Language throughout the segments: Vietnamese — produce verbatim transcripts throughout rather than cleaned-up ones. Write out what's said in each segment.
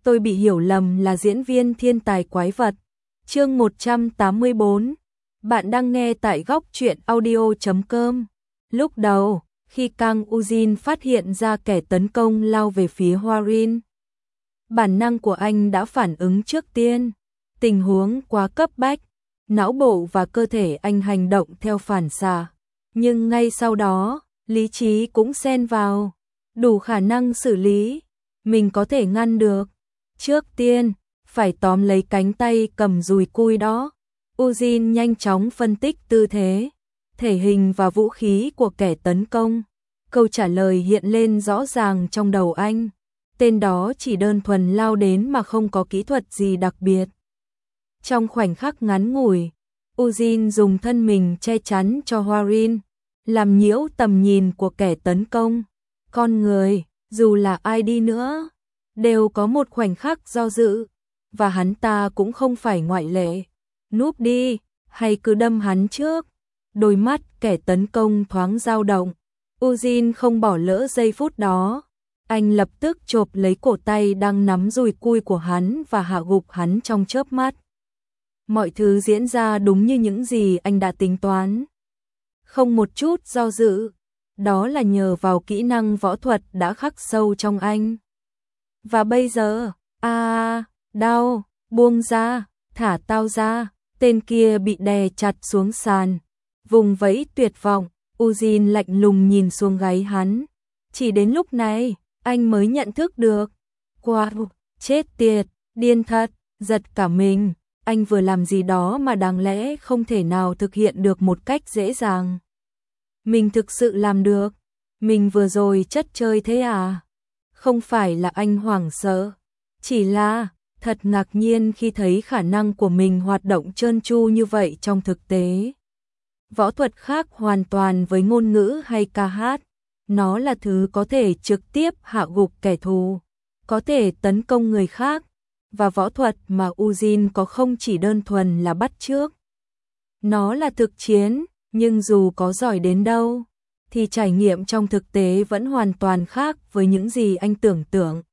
tôi bị hiểu lầm là diễn viên thiên tài quái vật. Chương một trăm tám mươi tư. Bạn đang nghe tại góc truyện audio chấm com. Lúc đầu, khi Kang Ujin phát hiện ra kẻ tấn công lao về phía Hwarin, bản năng của anh đã phản ứng trước tiên. Tình huống quá cấp bách, não bộ và cơ thể anh hành động theo phản xạ. Nhưng ngay sau đó, lý trí cũng xen vào, đủ khả năng xử lý. Mình có thể ngăn được. Trước tiên, phải tóm lấy cánh tay cầm dùi cui đó. Ujin nhanh chóng phân tích tư thế, thể hình và vũ khí của kẻ tấn công. Câu trả lời hiện lên rõ ràng trong đầu anh. Tên đó chỉ đơn thuần lao đến mà không có kỹ thuật gì đặc biệt. Trong khoảnh khắc ngắn ngủi, Ujin dùng thân mình che chắn cho Hwarin, làm nhiễu tầm nhìn của kẻ tấn công. Con người, dù là ai đi nữa, đều có một khoảnh khắc do dự, và hắn ta cũng không phải ngoại lệ. Núp đi, hay cứ đâm hắn trước. Đôi mắt kẻ tấn công thoáng dao động. Ujin không bỏ lỡ giây phút đó. Anh lập tức chộp lấy cổ tay đang nắm dùi cui của hắn và hạ gục hắn trong chớp mắt. Mọi thứ diễn ra đúng như những gì anh đã tính toán. Không một chút do dự. Đó là nhờ vào kỹ năng võ thuật đã khắc sâu trong anh. Và bây giờ, à, đau, buông ra, thả tao ra. Tên kia bị đè chặt xuống sàn. Vùng vẫy tuyệt vọng, Ujin lạnh lùng nhìn xuống gáy hắn. Chỉ đến lúc này, anh mới nhận thức được. Wow, chết tiệt, điên thật, giật cả mình. Anh vừa làm gì đó mà đáng lẽ không thể nào thực hiện được một cách dễ dàng. Mình thực sự làm được. Mình vừa rồi chất chơi thế à? Không phải là anh hoảng sợ. Chỉ là thật ngạc nhiên khi thấy khả năng của mình hoạt động trơn tru như vậy trong thực tế. Võ thuật khác hoàn toàn với ngôn ngữ hay ca hát. Nó là thứ có thể trực tiếp hạ gục kẻ thù, có thể tấn công người khác. Và võ thuật mà Ujin có không chỉ đơn thuần là bắt chước. Nó là thực chiến, nhưng dù có giỏi đến đâu, thì trải nghiệm trong thực tế vẫn hoàn toàn khác với những gì anh tưởng tượng.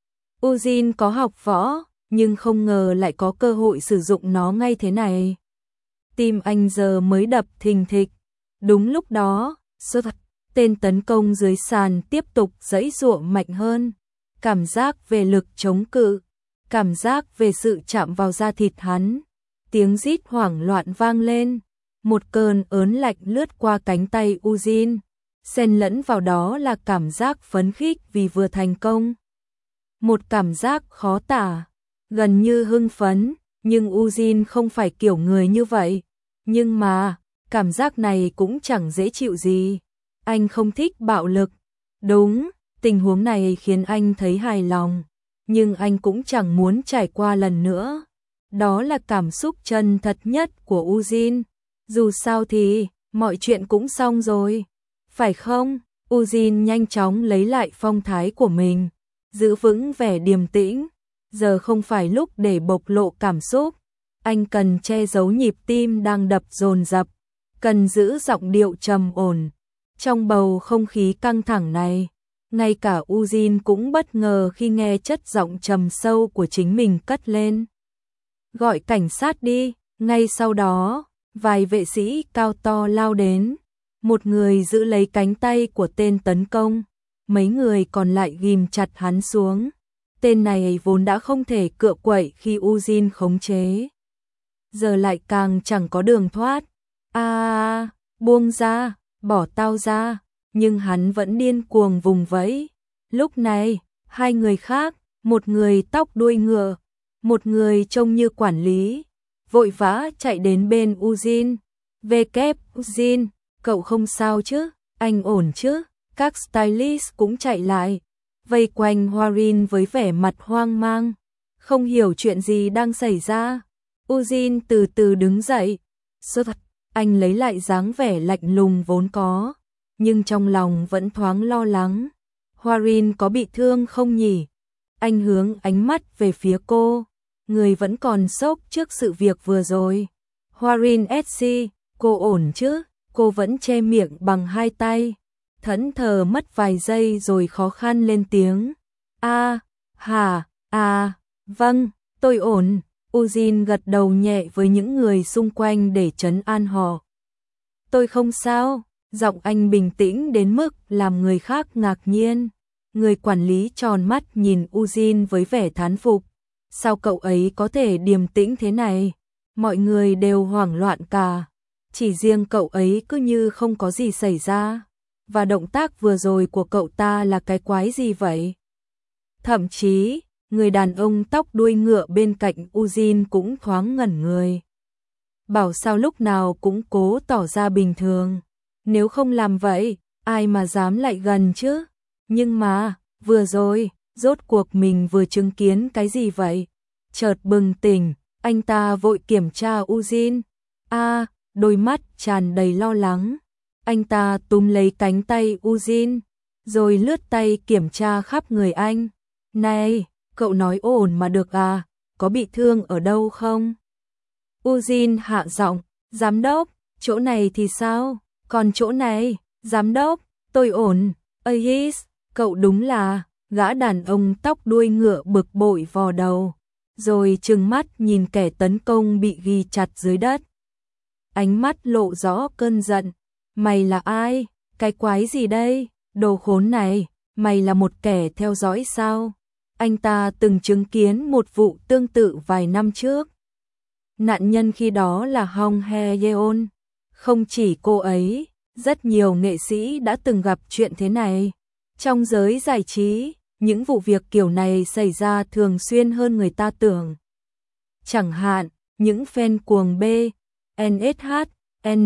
Ujin có học võ, nhưng không ngờ lại có cơ hội sử dụng nó ngay thế này. Tim anh giờ mới đập thình thịch. Đúng lúc đó, tên tấn công dưới sàn tiếp tục giãy giụa mạnh hơn. Cảm giác về lực chống cự, cảm giác về sự chạm vào da thịt hắn. Tiếng rít hoảng loạn vang lên. Một cơn ớn lạnh lướt qua cánh tay Ujin. Xen lẫn vào đó là cảm giác phấn khích vì vừa thành công. Một cảm giác khó tả, gần như hưng phấn, nhưng Ujin không phải kiểu người như vậy. Nhưng mà, cảm giác này cũng chẳng dễ chịu gì. Anh không thích bạo lực. Đúng, tình huống này khiến anh thấy hài lòng. Nhưng anh cũng chẳng muốn trải qua lần nữa. Đó là cảm xúc chân thật nhất của Ujin. Dù sao thì, mọi chuyện cũng xong rồi. Phải không? Ujin nhanh chóng lấy lại phong thái của mình, giữ vững vẻ điềm tĩnh. Giờ không phải lúc để bộc lộ cảm xúc. Anh cần che giấu nhịp tim đang đập dồn dập, cần giữ giọng điệu trầm ổn. Trong bầu không khí căng thẳng này, ngay cả Ujin cũng bất ngờ khi nghe chất giọng trầm sâu của chính mình cất lên. Gọi cảnh sát đi. Ngay sau đó, vài vệ sĩ cao to lao đến. Một người giữ lấy cánh tay của tên tấn công, mấy người còn lại ghim chặt hắn xuống. Tên này vốn đã không thể cựa quậy khi Ujin khống chế, giờ lại càng chẳng có đường thoát. À, buông ra, bỏ tao ra. Nhưng hắn vẫn điên cuồng vùng vẫy. Lúc này, hai người khác, một người tóc đuôi ngựa, một người trông như quản lý, vội vã chạy đến bên Ujin. Về kép, Ujin, cậu không sao chứ? Anh ổn chứ? Các stylist cũng chạy lại, vây quanh Hwarin với vẻ mặt hoang mang, không hiểu chuyện gì đang xảy ra. Ujin từ từ đứng dậy. Anh lấy lại dáng vẻ lạnh lùng vốn có, nhưng trong lòng vẫn thoáng lo lắng. Hwarin có bị thương không nhỉ? Anh hướng ánh mắt về phía cô. Người vẫn còn sốc trước sự việc vừa rồi. Hwarin ét xê, cô ổn chứ? Cô vẫn che miệng bằng hai tay, thẫn thờ mất vài giây rồi khó khăn lên tiếng. A, à, hà, à, Vâng, tôi ổn. Ujin gật đầu nhẹ với những người xung quanh để trấn an họ. Tôi không sao. Giọng anh bình tĩnh đến mức làm người khác ngạc nhiên. Người quản lý tròn mắt nhìn Ujin với vẻ thán phục. Sao cậu ấy có thể điềm tĩnh thế này? Mọi người đều hoảng loạn cả. Chỉ riêng cậu ấy cứ như không có gì xảy ra. Và động tác vừa rồi của cậu ta là cái quái gì vậy? Thậm chí, người đàn ông tóc đuôi ngựa bên cạnh Ujin cũng thoáng ngẩn người. Bảo sao lúc nào cũng cố tỏ ra bình thường. Nếu không làm vậy, ai mà dám lại gần chứ? Nhưng mà, vừa rồi, rốt cuộc mình vừa chứng kiến cái gì vậy? Chợt bừng tỉnh, anh ta vội kiểm tra Ujin. A, đôi mắt tràn đầy lo lắng. Anh ta túm lấy cánh tay Ujin, rồi lướt tay kiểm tra khắp người anh. Này, cậu nói ổn mà được à, có bị thương ở đâu không? Ujin hạ giọng, giám đốc, chỗ này thì sao? Còn chỗ này, giám đốc, tôi ổn. Aegis, cậu đúng là, gã đàn ông tóc đuôi ngựa bực bội vò đầu, rồi trừng mắt nhìn kẻ tấn công bị ghi chặt dưới đất. Ánh mắt lộ rõ cơn giận. Mày là ai? Cái quái gì đây? Đồ khốn này, mày là một kẻ theo dõi sao? Anh ta từng chứng kiến một vụ tương tự vài năm trước. Nạn nhân khi đó là Hong Hye-yeon. Không chỉ cô ấy, rất nhiều nghệ sĩ đã từng gặp chuyện thế này. Trong giới giải trí, những vụ việc kiểu này xảy ra thường xuyên hơn người ta tưởng. Chẳng hạn, những fan cuồng B, en ét hát, N,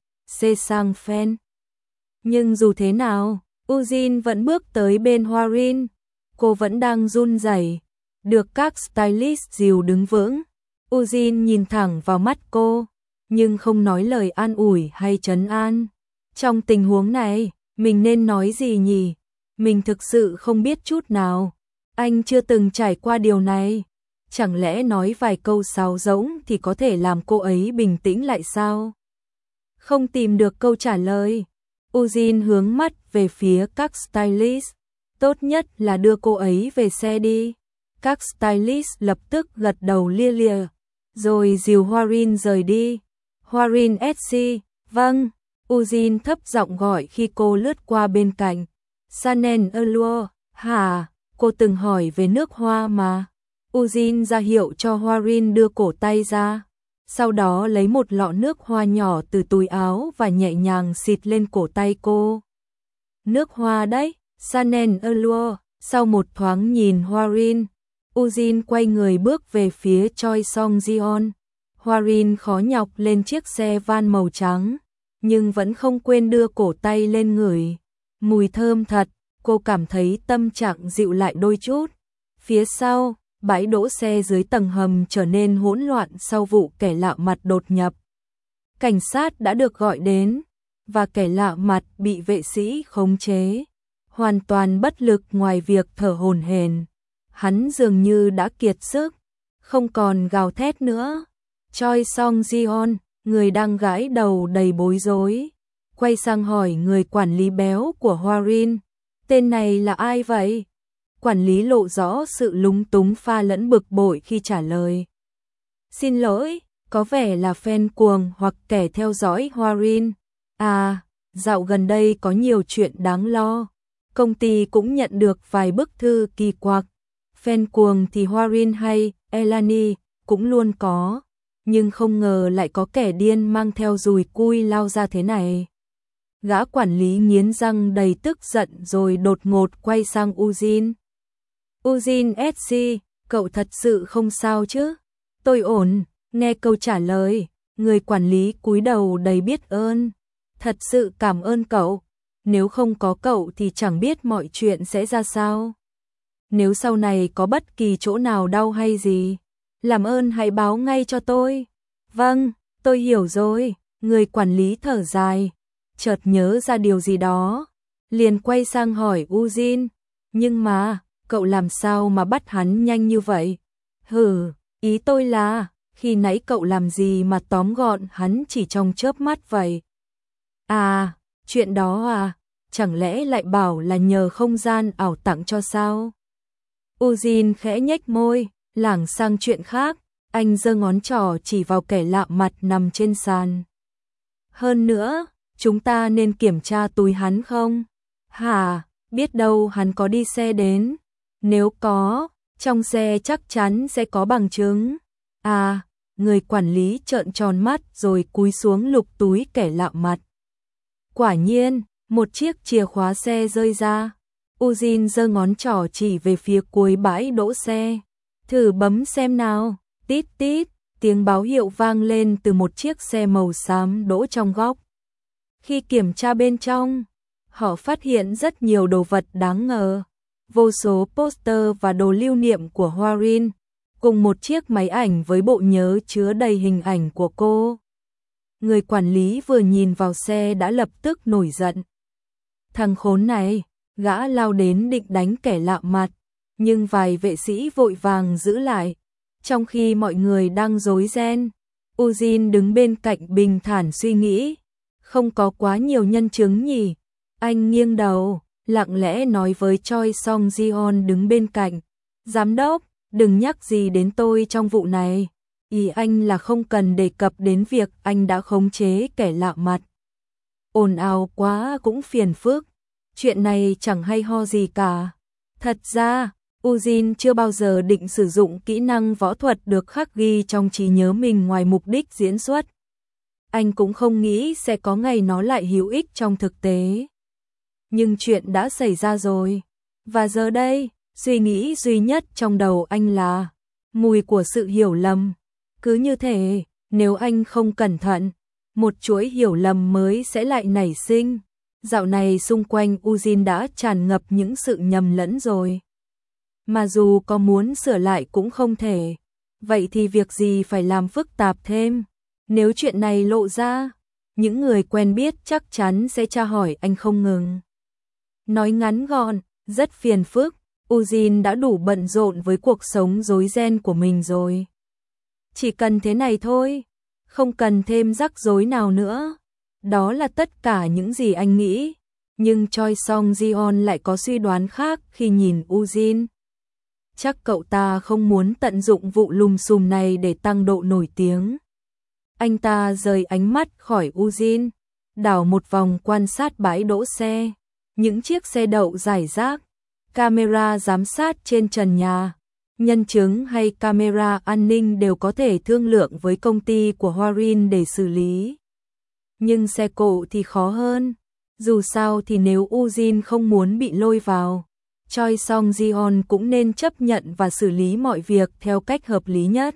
C sang fan. Nhưng dù thế nào, Ujin vẫn bước tới bên Hwarin. Cô vẫn đang run rẩy, được các stylist dìu đứng vững. Ujin nhìn thẳng vào mắt cô, nhưng không nói lời an ủi hay trấn an. Trong tình huống này, mình nên nói gì nhỉ? Mình thực sự không biết chút nào. Anh chưa từng trải qua điều này. Chẳng lẽ nói vài câu sáo rỗng thì có thể làm cô ấy bình tĩnh lại sao? Không tìm được câu trả lời, Ujin hướng mắt về phía các stylist. Tốt nhất là đưa cô ấy về xe đi. Các stylist lập tức gật đầu lia lịa, rồi dìu Hwarin rời đi. Hwarin ét xê, vâng. Ujin thấp giọng gọi khi cô lướt qua bên cạnh. Sanen Elua, hả? Cô từng hỏi về nước hoa mà. Ujin ra hiệu cho Hwarin đưa cổ tay ra. Sau đó lấy một lọ nước hoa nhỏ từ túi áo và nhẹ nhàng xịt lên cổ tay cô. Nước hoa đấy, Sanen Elua. Sau một thoáng nhìn Hwarin, Ujin quay người bước về phía Choi Song Jeon. Hwarin khó nhọc lên chiếc xe van màu trắng, nhưng vẫn không quên đưa cổ tay lên ngửi. Mùi thơm thật, cô cảm thấy tâm trạng dịu lại đôi chút. Phía sau, bãi đỗ xe dưới tầng hầm trở nên hỗn loạn sau vụ kẻ lạ mặt đột nhập. Cảnh sát đã được gọi đến, và kẻ lạ mặt bị vệ sĩ khống chế. Hoàn toàn bất lực ngoài việc thở hổn hển. Hắn dường như đã kiệt sức, không còn gào thét nữa. Choi Song Jeon, người đang gãi đầu đầy bối rối, quay sang hỏi người quản lý béo của Hwarin. Tên này là ai vậy? Quản lý lộ rõ sự lúng túng pha lẫn bực bội khi trả lời. Xin lỗi, có vẻ là fan cuồng hoặc kẻ theo dõi Hwarin. À, dạo gần đây có nhiều chuyện đáng lo. Công ty cũng nhận được vài bức thư kỳ quặc. Fan cuồng thì Hwarin hay Elani cũng luôn có, nhưng không ngờ lại có kẻ điên mang theo dùi cui lao ra thế này. Gã quản lý nghiến răng đầy tức giận rồi đột ngột quay sang Ujin. Ujin ét xê, cậu thật sự không sao chứ? Tôi ổn. Nghe câu trả lời, người quản lý cúi đầu đầy biết ơn. Thật sự cảm ơn cậu. Nếu không có cậu thì chẳng biết mọi chuyện sẽ ra sao. Nếu sau này có bất kỳ chỗ nào đau hay gì, làm ơn hãy báo ngay cho tôi. Vâng, tôi hiểu rồi. Người quản lý thở dài, chợt nhớ ra điều gì đó, liền quay sang hỏi Ujin. Nhưng mà, cậu làm sao mà bắt hắn nhanh như vậy? Hừ, ý tôi là, khi nãy cậu làm gì mà tóm gọn hắn chỉ trong chớp mắt vậy? À, chuyện đó à, chẳng lẽ lại bảo là nhờ không gian ảo tặng cho sao? Ujin khẽ nhếch môi, Lảng sang chuyện khác, anh giơ ngón trỏ chỉ vào kẻ lạ mặt nằm trên sàn. Hơn nữa, chúng ta nên kiểm tra túi hắn không? Hả, biết đâu hắn có đi xe đến. Nếu có, trong xe chắc chắn sẽ có bằng chứng. À, người quản lý trợn tròn mắt rồi cúi xuống lục túi kẻ lạ mặt. Quả nhiên, một chiếc chìa khóa xe rơi ra. Eugene giơ ngón trỏ chỉ về phía cuối bãi đỗ xe. Thử bấm xem nào. Tít tít, tiếng báo hiệu vang lên từ một chiếc xe màu xám đỗ trong góc. Khi kiểm tra bên trong, họ phát hiện rất nhiều đồ vật đáng ngờ. Vô số poster và đồ lưu niệm của Warren, cùng một chiếc máy ảnh với bộ nhớ chứa đầy hình ảnh của cô. Người quản lý vừa nhìn vào xe đã lập tức nổi giận. Thằng khốn này, gã lao đến định đánh kẻ lạ mặt, nhưng vài vệ sĩ vội vàng giữ lại. Trong khi mọi người đang rối ren, Eugene đứng bên cạnh bình thản suy nghĩ. Không có quá nhiều nhân chứng nhỉ? Anh nghiêng đầu, lặng lẽ nói với Choi Song Jeon đứng bên cạnh. Giám đốc, đừng nhắc gì đến tôi trong vụ này. Ý anh là không cần đề cập đến việc anh đã khống chế kẻ lạ mặt. Ồn ào quá cũng phiền phức. Chuyện này chẳng hay ho gì cả. Thật ra, Eugene chưa bao giờ định sử dụng kỹ năng võ thuật được khắc ghi trong trí nhớ mình ngoài mục đích diễn xuất. Anh cũng không nghĩ sẽ có ngày nó lại hữu ích trong thực tế. Nhưng chuyện đã xảy ra rồi. Và giờ đây, suy nghĩ duy nhất trong đầu anh là mùi của sự hiểu lầm. Cứ như thế, nếu anh không cẩn thận, một chuỗi hiểu lầm mới sẽ lại nảy sinh. Dạo này xung quanh Eugene đã tràn ngập những sự nhầm lẫn rồi. Mà dù có muốn sửa lại cũng không thể. Vậy thì việc gì phải làm phức tạp thêm? Nếu chuyện này lộ ra, những người quen biết chắc chắn sẽ tra hỏi anh không ngừng. Nói ngắn gọn, rất phiền phức, Eugene đã đủ bận rộn với cuộc sống rối ren của mình rồi. Chỉ cần thế này thôi, không cần thêm rắc rối nào nữa. Đó là tất cả những gì anh nghĩ. Nhưng Choi Song Jeon lại có suy đoán khác khi nhìn Eugene. Chắc cậu ta không muốn tận dụng vụ lùm xùm này để tăng độ nổi tiếng. Anh ta rời ánh mắt khỏi Eugene, đảo một vòng quan sát bãi đỗ xe. Những chiếc xe đậu rải rác, camera giám sát trên trần nhà, nhân chứng hay camera an ninh đều có thể thương lượng với công ty của Warren để xử lý. Nhưng xe cộ thì khó hơn. Dù sao thì nếu Eugene không muốn bị lôi vào, Choi Song Jeon cũng nên chấp nhận và xử lý mọi việc theo cách hợp lý nhất.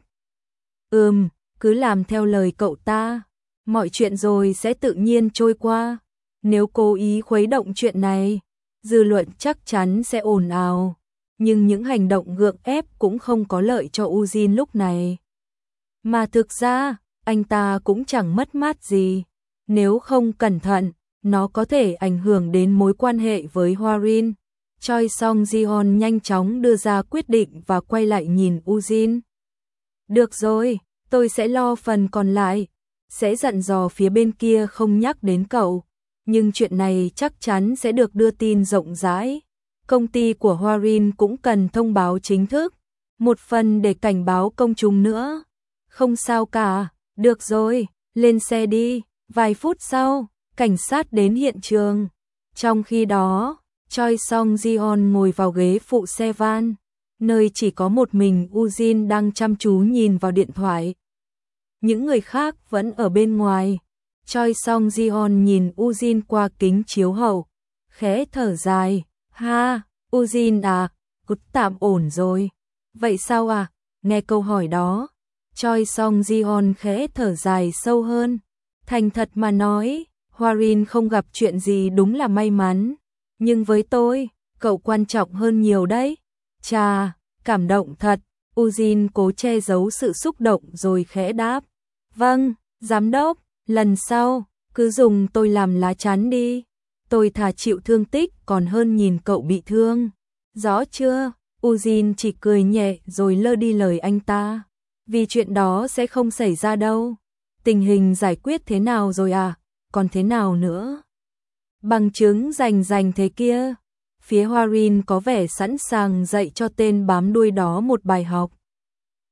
Ừm, cứ làm theo lời cậu ta, mọi chuyện rồi sẽ tự nhiên trôi qua. Nếu cố ý khuấy động chuyện này, dư luận chắc chắn sẽ ồn ào. Nhưng những hành động gượng ép cũng không có lợi cho Eugene lúc này. Mà thực ra, anh ta cũng chẳng mất mát gì. Nếu không cẩn thận, nó có thể ảnh hưởng đến mối quan hệ với Warren. Choi Song Jeon nhanh chóng đưa ra quyết định và quay lại nhìn Eugene. Được rồi, tôi sẽ lo phần còn lại. Sẽ dặn dò phía bên kia không nhắc đến cậu. Nhưng chuyện này chắc chắn sẽ được đưa tin rộng rãi. Công ty của Warren cũng cần thông báo chính thức. Một phần để cảnh báo công chúng nữa. Không sao cả, được rồi, lên xe đi. Vài phút sau, cảnh sát đến hiện trường. Trong khi đó, Choi Song Jeon ngồi vào ghế phụ xe van, nơi chỉ có một mình Eugene đang chăm chú nhìn vào điện thoại. Những người khác vẫn ở bên ngoài. Choi Song Jeon nhìn Eugene qua kính chiếu hậu, khẽ thở dài. Ha, Eugene à, cứ tạm ổn rồi. Vậy sao à? Nghe câu hỏi đó, Choi Song Jeon khẽ thở dài sâu hơn. Thành thật mà nói, Warren không gặp chuyện gì đúng là may mắn. Nhưng với tôi, cậu quan trọng hơn nhiều đấy. Chà, cảm động thật. Eugene cố che giấu sự xúc động rồi khẽ đáp. Vâng, giám đốc, lần sau, cứ dùng tôi làm lá chắn đi. Tôi thà chịu thương tích còn hơn nhìn cậu bị thương. Rõ chưa? Eugene chỉ cười nhẹ rồi lơ đi lời anh ta. Vì chuyện đó sẽ không xảy ra đâu. Tình hình giải quyết thế nào rồi à? Còn thế nào nữa? Bằng chứng rành rành thế kia. Phía Warren có vẻ sẵn sàng dạy cho tên bám đuôi đó một bài học.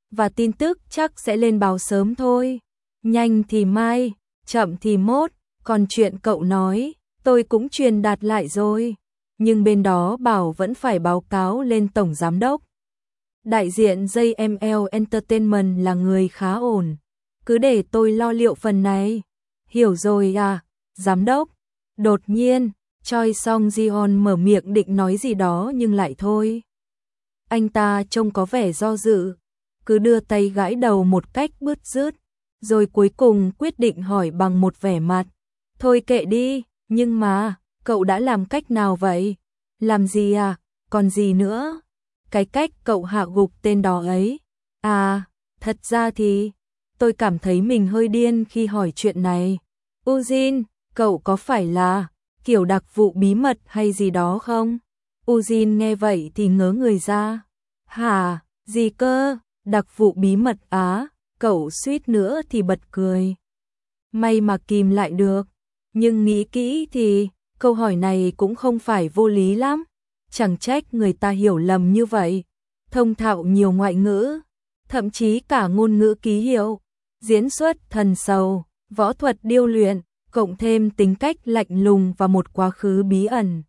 và tin tức chắc sẽ lên báo sớm thôi. Nhanh thì mai, chậm thì mốt, còn chuyện cậu nói, tôi cũng truyền đạt lại rồi. Nhưng bên đó bảo vẫn phải báo cáo lên tổng giám đốc. Đại diện gi em lờ Entertainment là người khá ổn. Cứ để tôi lo liệu phần này. Hiểu rồi à, giám đốc. Đột nhiên, Choi Song Ji-on mở miệng định nói gì đó nhưng lại thôi. Anh ta trông có vẻ do dự, cứ đưa tay gãi đầu một cách bứt rứt, rồi cuối cùng quyết định hỏi bằng một vẻ mặt. Thôi kệ đi, nhưng mà, cậu đã làm cách nào vậy? Làm gì à, còn gì nữa? Cái cách cậu hạ gục tên đó ấy. À, thật ra thì, tôi cảm thấy mình hơi điên khi hỏi chuyện này. Ujin, cậu có phải là kiểu đặc vụ bí mật hay gì đó không? Ujin nghe vậy thì ngớ người ra. Hả, gì cơ, đặc vụ bí mật á? Cậu suýt nữa thì bật cười. May mà kìm lại được. Nhưng nghĩ kỹ thì, câu hỏi này cũng không phải vô lý lắm. Chẳng trách người ta hiểu lầm như vậy. Thông thạo nhiều ngoại ngữ, thậm chí cả ngôn ngữ ký hiệu, diễn xuất thần sầu, võ thuật điêu luyện, cộng thêm tính cách lạnh lùng và một quá khứ bí ẩn.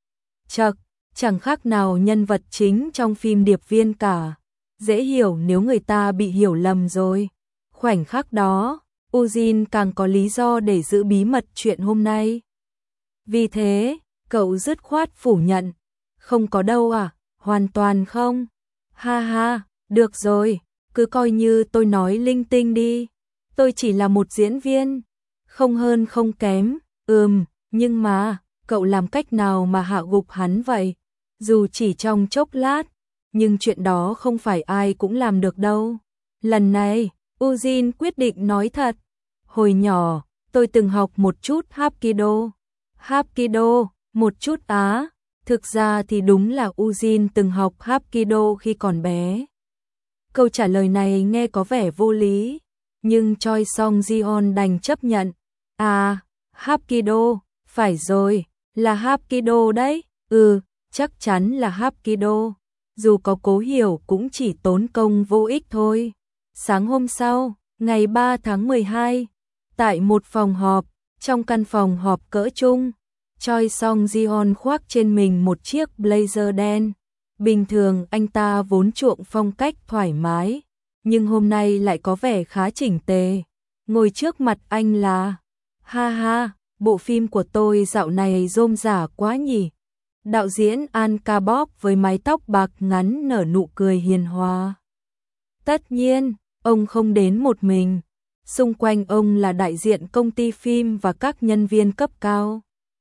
Chậc, chẳng khác nào nhân vật chính trong phim Điệp Viên cả. Dễ hiểu nếu người ta bị hiểu lầm rồi. Khoảnh khắc đó, Ujin càng có lý do để giữ bí mật chuyện hôm nay. Vì thế, cậu dứt khoát phủ nhận. Không có đâu à, hoàn toàn không. Ha ha, được rồi, cứ coi như tôi nói linh tinh đi. Tôi chỉ là một diễn viên, không hơn không kém. Ừm, nhưng mà, cậu làm cách nào mà hạ gục hắn vậy? Dù chỉ trong chốc lát, nhưng chuyện đó không phải ai cũng làm được đâu. Lần này, Ujin quyết định nói thật. Hồi nhỏ, tôi từng học một chút Hapkido. Hapkido, một chút á. Thực ra thì đúng là Ujin từng học Hapkido khi còn bé. Câu trả lời này nghe có vẻ vô lý, nhưng Choi Song Ji-on đành chấp nhận. À, Hapkido, phải rồi, là Hapkido đấy. Ừ, chắc chắn là Hapkido. Dù có cố hiểu cũng chỉ tốn công vô ích thôi. Sáng hôm sau, ngày ba tháng mười hai, tại một phòng họp, trong căn phòng họp cỡ trung, Choi Song Ji-on khoác trên mình một chiếc blazer đen. Bình thường anh ta vốn chuộng phong cách thoải mái, nhưng hôm nay lại có vẻ khá chỉnh tề. Ngồi trước mặt anh là, ha ha, bộ phim của tôi dạo này rôm rả quá nhỉ. Đạo diễn An Ka-bok với mái tóc bạc ngắn nở nụ cười hiền hòa. Tất nhiên, ông không đến một mình. Xung quanh ông là đại diện công ty phim và các nhân viên cấp cao.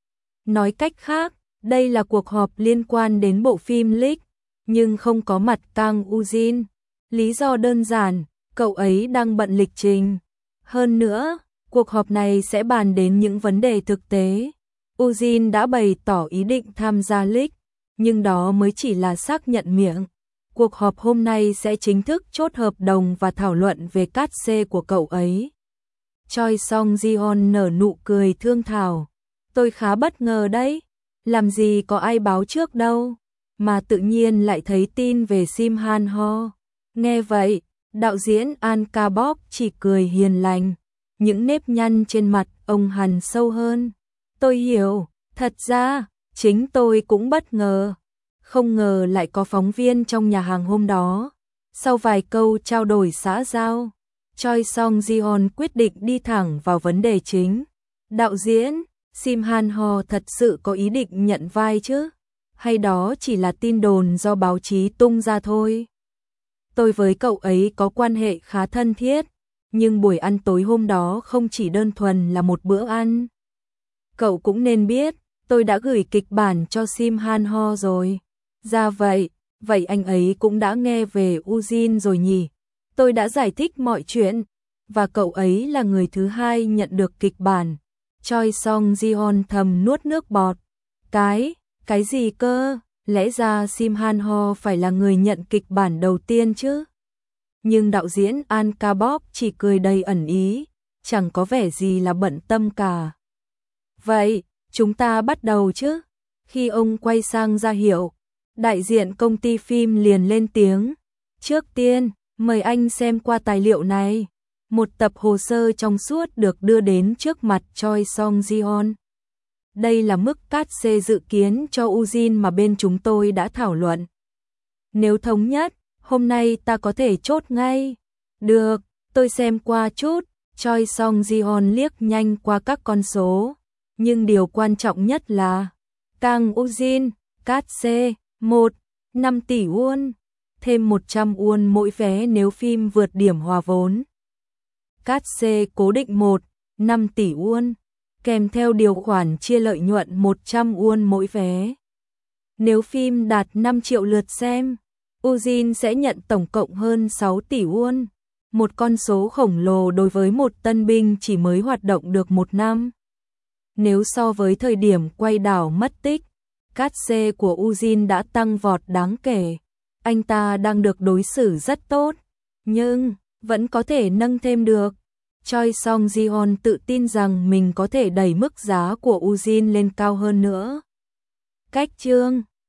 Nói cách khác, đây là cuộc họp liên quan đến bộ phim Leak, nhưng không có mặt Kang Ujin. Lý do đơn giản, cậu ấy đang bận lịch trình. Hơn nữa, cuộc họp này sẽ bàn đến những vấn đề thực tế. Ujin đã bày tỏ ý định tham gia Leak, nhưng đó mới chỉ là xác nhận miệng. Cuộc họp hôm nay sẽ chính thức chốt hợp đồng và thảo luận về cát xê của cậu ấy. Choi Song Ji-on nở nụ cười thương thảo. Tôi khá bất ngờ đấy, làm gì có ai báo trước đâu, mà tự nhiên lại thấy tin về Sim Han Ho. Nghe vậy, đạo diễn An Ka-bok chỉ cười hiền lành, những nếp nhăn trên mặt ông hằn sâu hơn. Tôi hiểu, thật ra, chính tôi cũng bất ngờ. Không ngờ lại có phóng viên trong nhà hàng hôm đó. Sau vài câu trao đổi xã giao, Choi Song Ji-on quyết định đi thẳng vào vấn đề chính. Đạo diễn, Sim Han Ho thật sự có ý định nhận vai chứ? Hay đó chỉ là tin đồn do báo chí tung ra thôi? Tôi với cậu ấy có quan hệ khá thân thiết, nhưng buổi ăn tối hôm đó không chỉ đơn thuần là một bữa ăn. Cậu cũng nên biết, tôi đã gửi kịch bản cho Sim Han Ho rồi. Ra vậy, vậy anh ấy cũng đã nghe về Ujin rồi nhỉ? Tôi đã giải thích mọi chuyện, và cậu ấy là người thứ hai nhận được kịch bản. Choi Song Ji-on thầm nuốt nước bọt. Cái, cái gì cơ? Lẽ ra Sim Han Ho phải là người nhận kịch bản đầu tiên chứ? Nhưng đạo diễn An Ka-bok chỉ cười đầy ẩn ý, chẳng có vẻ gì là bận tâm cả. Vậy, chúng ta bắt đầu chứ? Khi ông quay sang ra hiệu, đại diện công ty phim liền lên tiếng. Trước tiên, Mời anh xem qua tài liệu này. Một tập hồ sơ trong suốt được đưa đến trước mặt Choi Song Ji-on. Đây là mức cát xê dự kiến cho Ujin mà bên chúng tôi đã thảo luận. Nếu thống nhất, hôm nay ta có thể chốt ngay. Được, tôi xem qua chút. Choi Song Ji-on liếc nhanh qua các con số. Nhưng điều quan trọng nhất là Kang Ujin, cát xê, một, năm tỷ won, thêm một trăm won mỗi vé nếu phim vượt điểm hòa vốn. Cát xê cố định một, năm tỷ won, kèm theo điều khoản chia lợi nhuận một trăm won mỗi vé. Nếu phim đạt năm triệu lượt xem, Ujin sẽ nhận tổng cộng hơn sáu tỷ won, một con số khổng lồ đối với một tân binh chỉ mới hoạt động được một năm. Nếu so với thời điểm quay đảo mất tích, cát xê của Ujin đã tăng vọt đáng kể. Anh ta đang được đối xử rất tốt, nhưng vẫn có thể nâng thêm được. Choi Song Ji-on tự tin rằng mình có thể đẩy mức giá của Ujin lên cao hơn nữa. Cách chương